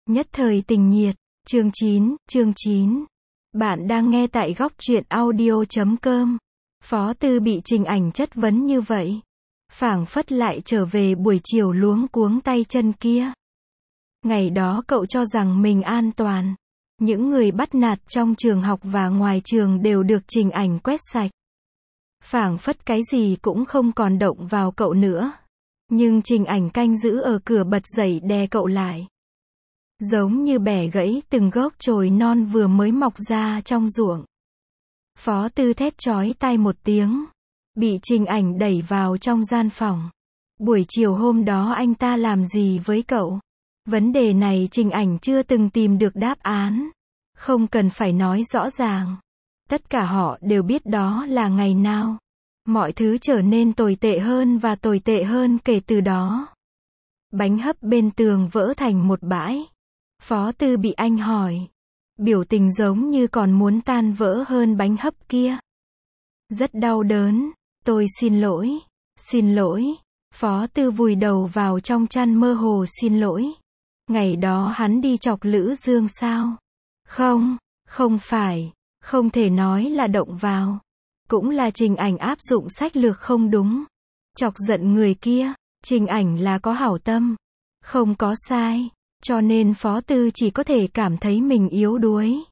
Nhất thời tình nhiệt, chương 9. Bạn đang nghe tại góc truyện audio.com. Phó Tư bị Trình Ảnh chất vấn như vậy. Phảng phất lại trở về buổi chiều luống cuống tay chân kia. Ngày đó cậu cho rằng mình an toàn. Những người bắt nạt trong trường học và ngoài trường đều được Trình Ảnh quét sạch. Phảng phất cái gì cũng không còn động vào cậu nữa. Nhưng Trình Ảnh canh giữ ở cửa bật dậy đè cậu lại. Giống như bẻ gãy từng gốc chồi non vừa mới mọc ra trong ruộng. Phó Tư thét chói tai một tiếng. Bị Trình Ảnh đẩy vào trong gian phòng. Buổi chiều hôm đó anh ta làm gì với cậu? Vấn đề này Trình Ảnh chưa từng tìm được đáp án. Không cần phải nói rõ ràng. Tất cả họ đều biết đó là ngày nào. Mọi thứ trở nên tồi tệ hơn và tồi tệ hơn kể từ đó. Bánh hấp bên tường vỡ thành một bãi. Phó Tư bị anh hỏi. Biểu tình giống như còn muốn tan vỡ hơn bánh hấp kia. Rất đau đớn. Tôi xin lỗi. Xin lỗi. Phó Tư vùi đầu vào trong chăn mơ hồ xin lỗi. Ngày đó hắn đi chọc Lữ Dương sao? Không phải. Không thể nói là động vào. Cũng là Trình Ảnh áp dụng sách lược không đúng. Chọc giận người kia. Trình Ảnh là có hảo tâm. Không có sai. Cho nên Phó Tư chỉ có thể cảm thấy mình yếu đuối.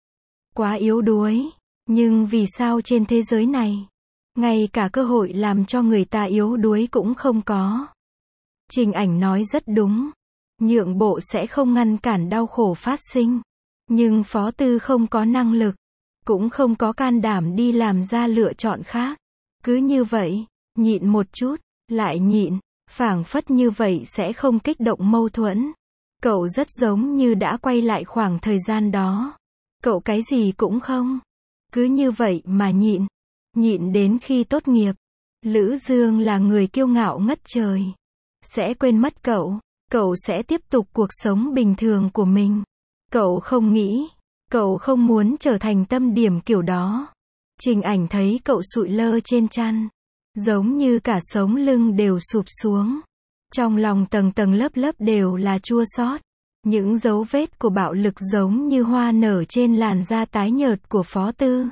Quá yếu đuối. Nhưng vì sao trên thế giới này, ngay cả cơ hội làm cho người ta yếu đuối cũng không có. Trình Ảnh nói rất đúng. Nhượng bộ sẽ không ngăn cản đau khổ phát sinh. Nhưng Phó Tư không có năng lực. Cũng không có can đảm đi làm ra lựa chọn khác. Cứ như vậy, nhịn một chút, lại nhịn. Phảng phất như vậy sẽ không kích động mâu thuẫn. Cậu rất giống như đã quay lại khoảng thời gian đó. Cậu cái gì cũng không. Cứ như vậy mà nhịn. Nhịn đến khi tốt nghiệp. Lữ Dương là người kiêu ngạo ngất trời. Sẽ quên mất cậu. Cậu sẽ tiếp tục cuộc sống bình thường của mình. Cậu không nghĩ. Cậu không muốn trở thành tâm điểm kiểu đó. Trình Ảnh thấy cậu sụi lơ trên chăn. Giống như cả sống lưng đều sụp xuống. Trong lòng tầng tầng lớp lớp đều là chua xót. Những dấu vết của bạo lực giống như hoa nở trên làn da tái nhợt của Phó Tư.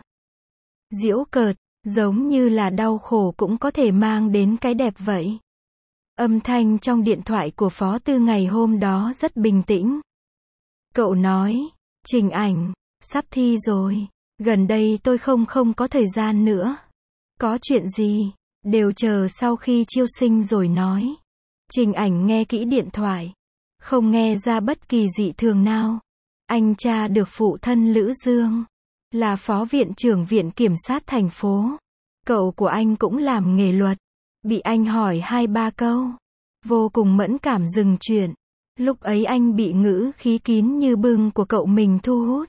Giễu cợt, giống như là đau khổ cũng có thể mang đến cái đẹp vậy. Âm thanh trong điện thoại của Phó Tư ngày hôm đó rất bình tĩnh. Cậu nói, Trình Ảnh, sắp thi rồi. Gần đây tôi không có thời gian nữa. Có chuyện gì, đều chờ sau khi chiêu sinh rồi nói. Trình Ảnh nghe kỹ điện thoại. Không nghe ra bất kỳ dị thường nào. Anh tra được phụ thân Lữ Dương. Là phó viện trưởng viện kiểm sát thành phố. Cậu của anh cũng làm nghề luật. Bị anh hỏi 2-3 câu. Vô cùng mẫn cảm dừng chuyện. Lúc ấy anh bị ngữ khí kín như bưng của cậu mình thu hút.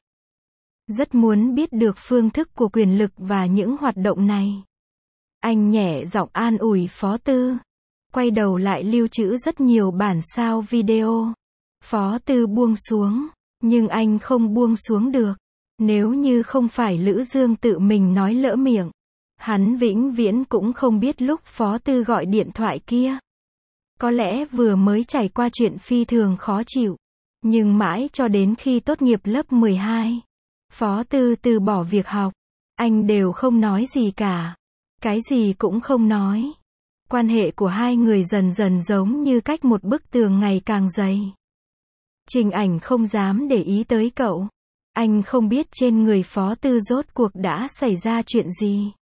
Rất muốn biết được phương thức của quyền lực và những hoạt động này. Anh nhẹ giọng an ủi Phó Tư. Quay đầu lại lưu trữ rất nhiều bản sao video. Phó Tư buông xuống. Nhưng anh không buông xuống được. Nếu như không phải Lữ Dương tự mình nói lỡ miệng. Hắn vĩnh viễn cũng không biết lúc Phó Tư gọi điện thoại kia. Có lẽ vừa mới trải qua chuyện phi thường khó chịu. Nhưng mãi cho đến khi tốt nghiệp lớp 12. Phó Tư từ bỏ việc học. Anh đều không nói gì cả. Cái gì cũng không nói. Quan hệ của hai người dần dần giống như cách một bức tường ngày càng dày. Trình Ảnh không dám để ý tới cậu. Anh không biết trên người Phó Tư rốt cuộc đã xảy ra chuyện gì.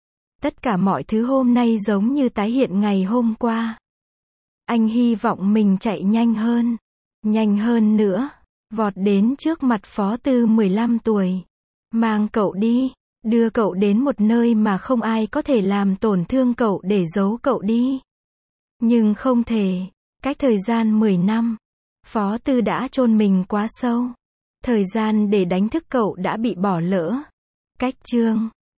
Tất cả mọi thứ hôm nay giống như tái hiện ngày hôm qua. Anh hy vọng mình chạy nhanh hơn nữa. Vọt đến trước mặt Phó Tư 15 tuổi. Mang cậu đi. Đưa cậu đến một nơi mà không ai có thể làm tổn thương cậu để giấu cậu đi. Nhưng không thể. Cách thời gian 10 năm. Phó Tư đã chôn mình quá sâu. Thời gian để đánh thức cậu đã bị bỏ lỡ. Cách chương